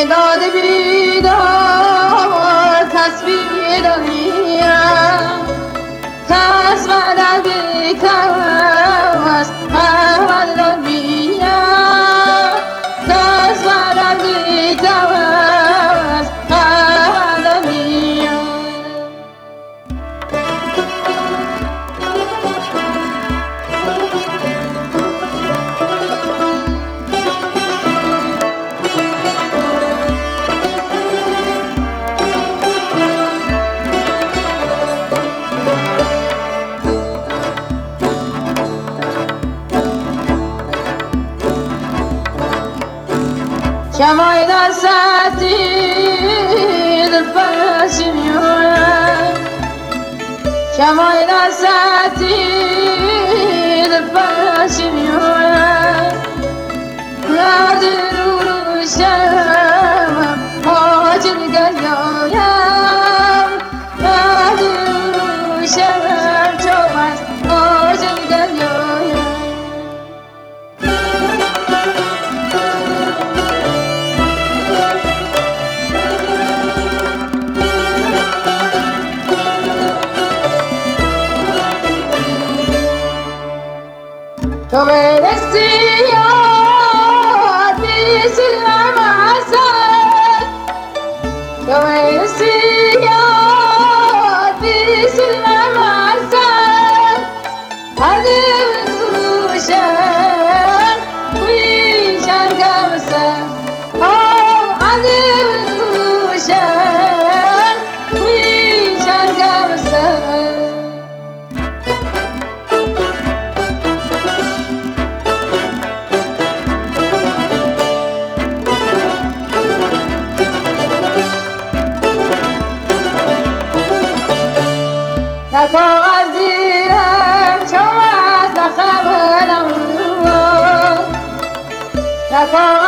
داد بیدار تصویر داریم تصور بیکاس اول داریم تصور بیکاس اول داریم شمای دستی در پشمیون شمای دستی در پشمیون نادر روشم آجر گریایم نادر روشم چوبت آجر گریایم تو برسی یاد بیسلم حسن تو برسی یاد بیسلم حسن هدی بسوشن ویشن کمسن هدی بسوشن ویشن کمسن نکو عزیزم چو از نخبرم نکو